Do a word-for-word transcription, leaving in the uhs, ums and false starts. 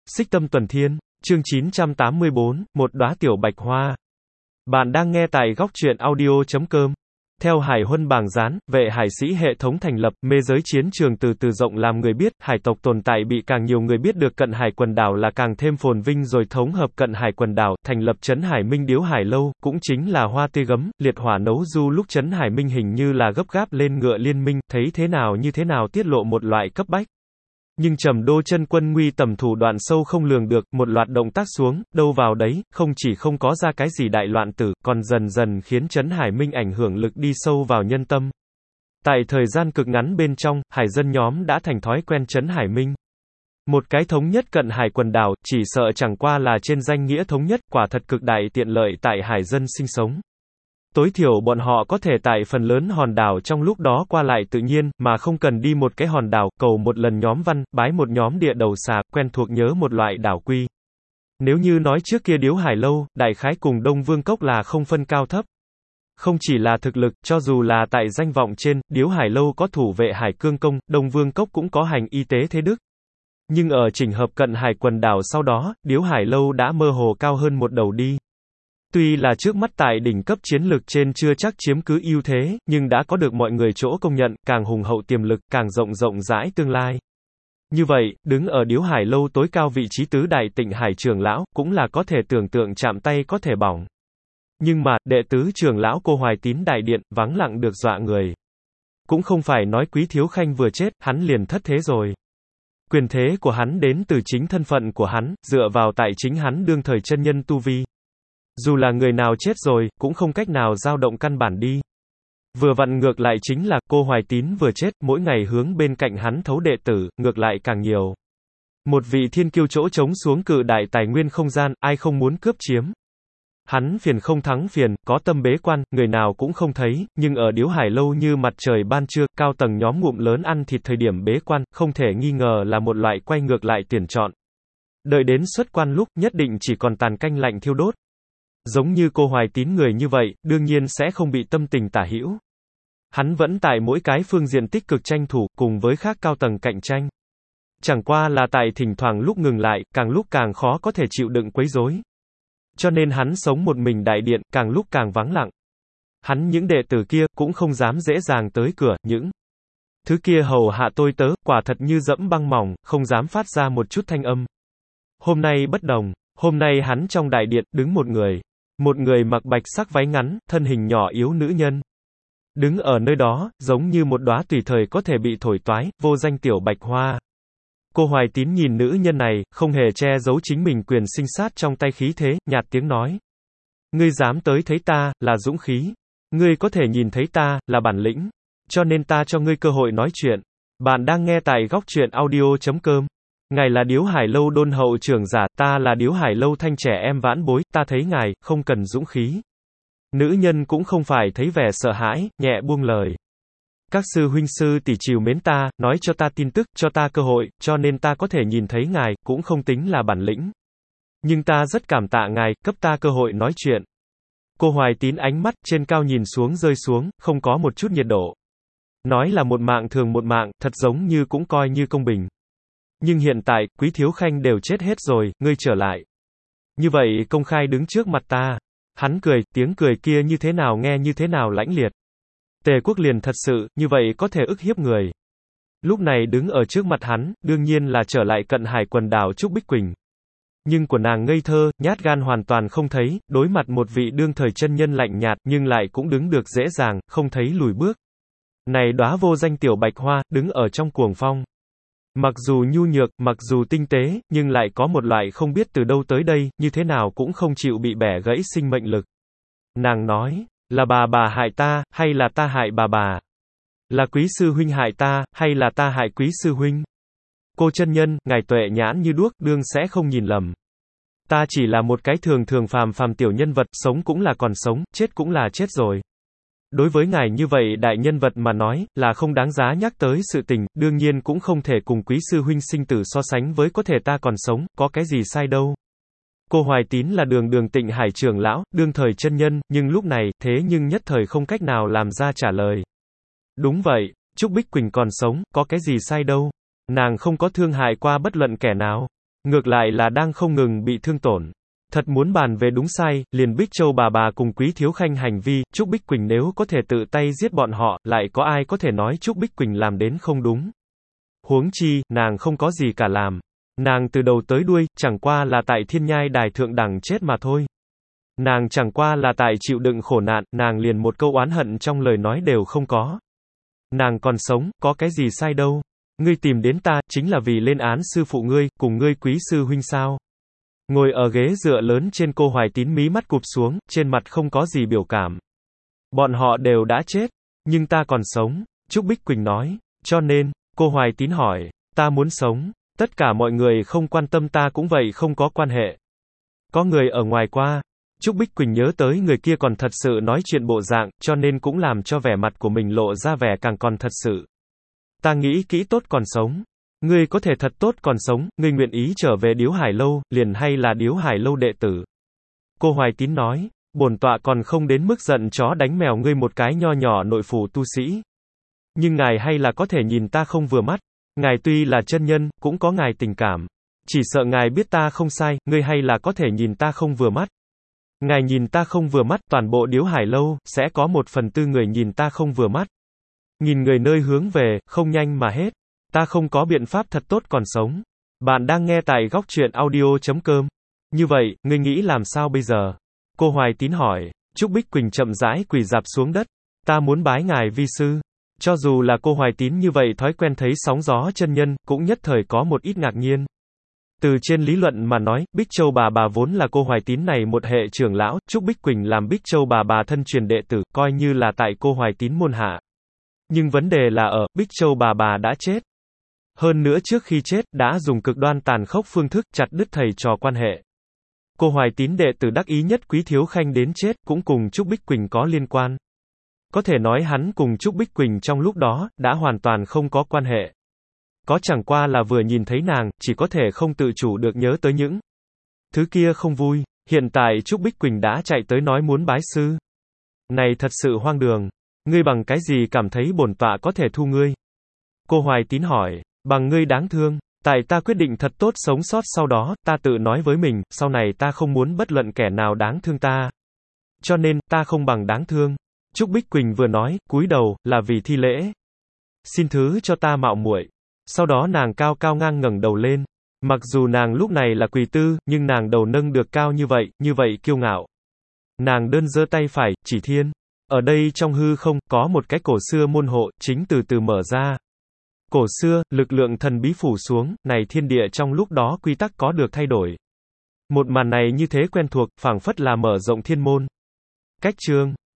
Xích Tâm Tuần Thiên, chương chín trăm tám mươi tư, một đóa tiểu bạch hoa. Bạn đang nghe tại góc truyện audio chấm com. Theo Hải Huân bảng dán, vệ hải sĩ hệ thống thành lập, mê giới chiến trường từ từ rộng làm người biết, hải tộc tồn tại bị càng nhiều người biết được, cận hải quần đảo là càng thêm phồn vinh rồi thống hợp cận hải quần đảo, thành lập trấn Hải Minh Điếu Hải Lâu, cũng chính là hoa tươi gấm, liệt hỏa nấu du lúc trấn Hải Minh hình như là gấp gáp lên ngựa liên minh, thấy thế nào như thế nào tiết lộ một loại cấp bách. Nhưng Trầm Đô chân quân nguy tầm thủ đoạn sâu không lường được, một loạt động tác xuống, đâu vào đấy, không chỉ không có ra cái gì đại loạn tử, còn dần dần khiến trấn Hải Minh ảnh hưởng lực đi sâu vào nhân tâm. Tại thời gian cực ngắn bên trong, hải dân nhóm đã thành thói quen trấn Hải Minh. Một cái thống nhất cận hải quần đảo, chỉ sợ chẳng qua là trên danh nghĩa thống nhất, quả thật cực đại tiện lợi tại hải dân sinh sống. Tối thiểu bọn họ có thể tại phần lớn hòn đảo trong lúc đó qua lại tự nhiên, mà không cần đi một cái hòn đảo, cầu một lần nhóm văn, bái một nhóm địa đầu xà, quen thuộc nhớ một loại đảo quy. Nếu như nói trước kia Điếu Hải Lâu, đại khái cùng Đông Vương Cốc là không phân cao thấp. Không chỉ là thực lực, cho dù là tại danh vọng trên, Điếu Hải Lâu có thủ vệ hải cương công, Đông Vương Cốc cũng có hành y tế thế đức. Nhưng ở chỉnh hợp cận hải quần đảo sau đó, Điếu Hải Lâu đã mơ hồ cao hơn một đầu đi. Tuy là trước mắt tại đỉnh cấp chiến lược trên chưa chắc chiếm cứ ưu thế, nhưng đã có được mọi người chỗ công nhận, càng hùng hậu tiềm lực, càng rộng rộng rãi tương lai. Như vậy, đứng ở Điếu Hải Lâu tối cao vị trí tứ đại Tịnh Hải trưởng lão, cũng là có thể tưởng tượng chạm tay có thể bỏng. Nhưng mà, đệ tứ trưởng lão Cô Hoài Tín đại điện, vắng lặng được dọa người. Cũng không phải nói Quý Thiếu Khanh vừa chết, hắn liền thất thế rồi. Quyền thế của hắn đến từ chính thân phận của hắn, dựa vào tại chính hắn đương thời chân nhân tu vi. Dù là người nào chết rồi, cũng không cách nào dao động căn bản đi. Vừa vặn ngược lại chính là, Cô Hoài Tín vừa chết, mỗi ngày hướng bên cạnh hắn thấu đệ tử, ngược lại càng nhiều. Một vị thiên kiêu chỗ trống xuống cự đại tài nguyên không gian, ai không muốn cướp chiếm. Hắn phiền không thắng phiền, có tâm bế quan, người nào cũng không thấy, nhưng ở Điếu Hải Lâu như mặt trời ban trưa, cao tầng nhóm ngụm lớn ăn thịt thời điểm bế quan, không thể nghi ngờ là một loại quay ngược lại tuyển chọn. Đợi đến xuất quan lúc, nhất định chỉ còn tàn canh lạnh thiêu đốt. Giống như Cô Hoài Tín người như vậy, đương nhiên sẽ không bị tâm tình tả hữu. Hắn vẫn tại mỗi cái phương diện tích cực tranh thủ, cùng với khác cao tầng cạnh tranh. Chẳng qua là tại thỉnh thoảng lúc ngừng lại, càng lúc càng khó có thể chịu đựng quấy rối. Cho nên hắn sống một mình đại điện, càng lúc càng vắng lặng. Hắn những đệ tử kia, cũng không dám dễ dàng tới cửa, những thứ kia hầu hạ tôi tớ, quả thật như dẫm băng mỏng, không dám phát ra một chút thanh âm. Hôm nay bất đồng, hôm nay hắn trong đại điện, đứng một người. Một người mặc bạch sắc váy ngắn, thân hình nhỏ yếu nữ nhân. Đứng ở nơi đó, giống như một đóa tùy thời có thể bị thổi toái, vô danh tiểu bạch hoa. Cô Hoài Tín nhìn nữ nhân này, không hề che giấu chính mình quyền sinh sát trong tay khí thế, nhạt tiếng nói. Ngươi dám tới thấy ta, là dũng khí. Ngươi có thể nhìn thấy ta, là bản lĩnh. Cho nên ta cho ngươi cơ hội nói chuyện. Bạn đang nghe tại góc truyện audio chấm com. Ngài là Điếu Hải Lâu đôn hậu trưởng giả, ta là Điếu Hải Lâu thanh trẻ em vãn bối, ta thấy ngài, không cần dũng khí. Nữ nhân cũng không phải thấy vẻ sợ hãi, nhẹ buông lời. Các sư huynh sư tỷ trìu mến ta, nói cho ta tin tức, cho ta cơ hội, cho nên ta có thể nhìn thấy ngài, cũng không tính là bản lĩnh. Nhưng ta rất cảm tạ ngài, cấp ta cơ hội nói chuyện. Cô Hoài Tín ánh mắt, trên cao nhìn xuống rơi xuống, không có một chút nhiệt độ. Nói là một mạng thường một mạng, thật giống như cũng coi như công bình. Nhưng hiện tại, Quý Thiếu Khanh đều chết hết rồi, ngươi trở lại. Như vậy công khai đứng trước mặt ta. Hắn cười, tiếng cười kia như thế nào nghe như thế nào lãnh liệt. Tề Quốc liền thật sự, như vậy có thể ức hiếp người. Lúc này đứng ở trước mặt hắn, đương nhiên là trở lại cận hải quần đảo Trúc Bích Quỳnh. Nhưng của nàng ngây thơ, nhát gan hoàn toàn không thấy, đối mặt một vị đương thời chân nhân lạnh nhạt, nhưng lại cũng đứng được dễ dàng, không thấy lùi bước. Này đóa vô danh tiểu bạch hoa, đứng ở trong cuồng phong. Mặc dù nhu nhược, mặc dù tinh tế, nhưng lại có một loại không biết từ đâu tới đây, như thế nào cũng không chịu bị bẻ gãy sinh mệnh lực. Nàng nói, là bà bà hại ta, hay là ta hại bà bà? Là Quý sư huynh hại ta, hay là ta hại Quý sư huynh? Cô chân nhân, ngài tuệ nhãn như đuốc, đương sẽ không nhìn lầm. Ta chỉ là một cái thường thường phàm phàm tiểu nhân vật, sống cũng là còn sống, chết cũng là chết rồi. Đối với ngài như vậy đại nhân vật mà nói, là không đáng giá nhắc tới sự tình, đương nhiên cũng không thể cùng Quý sư huynh sinh tử so sánh với có thể ta còn sống, có cái gì sai đâu. Cô Hoài Tín là đường đường Tịnh Hải trưởng lão, đương thời chân nhân, nhưng lúc này, thế nhưng nhất thời không cách nào làm ra trả lời. Đúng vậy, Trúc Bích Quỳnh còn sống, có cái gì sai đâu. Nàng không có thương hại qua bất luận kẻ nào. Ngược lại là đang không ngừng bị thương tổn. Thật muốn bàn về đúng sai, liền Bích Châu bà bà cùng Quý Thiếu Khanh hành vi, Trúc Bích Quỳnh nếu có thể tự tay giết bọn họ, lại có ai có thể nói Trúc Bích Quỳnh làm đến không đúng. Huống chi, nàng không có gì cả làm. Nàng từ đầu tới đuôi, chẳng qua là tại thiên nhai đài thượng đẳng chết mà thôi. Nàng chẳng qua là tại chịu đựng khổ nạn, nàng liền một câu oán hận trong lời nói đều không có. Nàng còn sống, có cái gì sai đâu. Ngươi tìm đến ta, chính là vì lên án sư phụ ngươi, cùng ngươi quý sư huynh sao. Ngồi ở ghế dựa lớn trên, cô Hoài Tín mí mắt cụp xuống, trên mặt không có gì biểu cảm. Bọn họ đều đã chết, nhưng ta còn sống, Trúc Bích Quỳnh nói. Cho nên, cô Hoài Tín hỏi, ta muốn sống, tất cả mọi người không quan tâm ta cũng vậy không có quan hệ. Có người ở ngoài qua. Trúc Bích Quỳnh nhớ tới người kia còn thật sự nói chuyện bộ dạng, cho nên cũng làm cho vẻ mặt của mình lộ ra vẻ càng còn thật sự. Ta nghĩ kỹ tốt còn sống. Ngươi có thể thật tốt còn sống, ngươi nguyện ý trở về Điếu Hải Lâu, liền hay là Điếu Hải Lâu đệ tử. Cô Hoài Tín nói, bổn tọa còn không đến mức giận chó đánh mèo ngươi một cái nho nhỏ nội phủ tu sĩ. Nhưng ngài hay là có thể nhìn ta không vừa mắt. Ngài tuy là chân nhân, cũng có ngài tình cảm. Chỉ sợ ngài biết ta không sai, ngươi hay là có thể nhìn ta không vừa mắt. Ngài nhìn ta không vừa mắt, toàn bộ Điếu Hải Lâu, sẽ có một phần tư người nhìn ta không vừa mắt. Nhìn người nơi hướng về, không nhanh mà hết. Ta không có biện pháp thật tốt còn sống. Bạn đang nghe tại góc truyện audio chấm com. Như vậy, ngươi nghĩ làm sao bây giờ? Cô Hoài Tín hỏi. Trúc Bích Quỳnh chậm rãi quỳ rạp xuống đất. Ta muốn bái ngài vi sư. Cho dù là cô Hoài Tín như vậy thói quen thấy sóng gió chân nhân, cũng nhất thời có một ít ngạc nhiên. Từ trên lý luận mà nói, Bích Châu bà bà vốn là cô Hoài Tín này một hệ trưởng lão, Trúc Bích Quỳnh làm Bích Châu bà bà thân truyền đệ tử, coi như là tại cô Hoài Tín môn hạ. Nhưng vấn đề là ở, Bích Châu bà bà đã chết. Hơn nữa trước khi chết, đã dùng cực đoan tàn khốc phương thức chặt đứt thầy trò quan hệ. Cô Hoài Tín đệ tử đắc ý nhất Quý Thiếu Khanh đến chết, cũng cùng Trúc Bích Quỳnh có liên quan. Có thể nói hắn cùng Trúc Bích Quỳnh trong lúc đó, đã hoàn toàn không có quan hệ. Có chẳng qua là vừa nhìn thấy nàng, chỉ có thể không tự chủ được nhớ tới những thứ kia không vui. Hiện tại Trúc Bích Quỳnh đã chạy tới nói muốn bái sư. Này thật sự hoang đường. Ngươi bằng cái gì cảm thấy bổn tọa có thể thu ngươi? Cô Hoài Tín hỏi, bằng ngươi đáng thương. Tại ta quyết định thật tốt sống sót sau đó, ta tự nói với mình, sau này ta không muốn bất luận kẻ nào đáng thương ta. Cho nên, ta không bằng đáng thương. Trúc Bích Quỳnh vừa nói, cúi đầu, là vì thi lễ. Xin thứ cho ta mạo muội. Sau đó nàng cao cao ngang ngẩng đầu lên. Mặc dù nàng lúc này là quỳ tư, nhưng nàng đầu nâng được cao như vậy, như vậy kiêu ngạo. Nàng đơn giơ tay phải, chỉ thiên. Ở đây trong hư không, có một cái cổ xưa môn hộ, chính từ từ mở ra. Cổ xưa, lực lượng thần bí phủ xuống, này thiên địa trong lúc đó quy tắc có được thay đổi. Một màn này như thế quen thuộc, phảng phất là mở rộng thiên môn. Cách chương.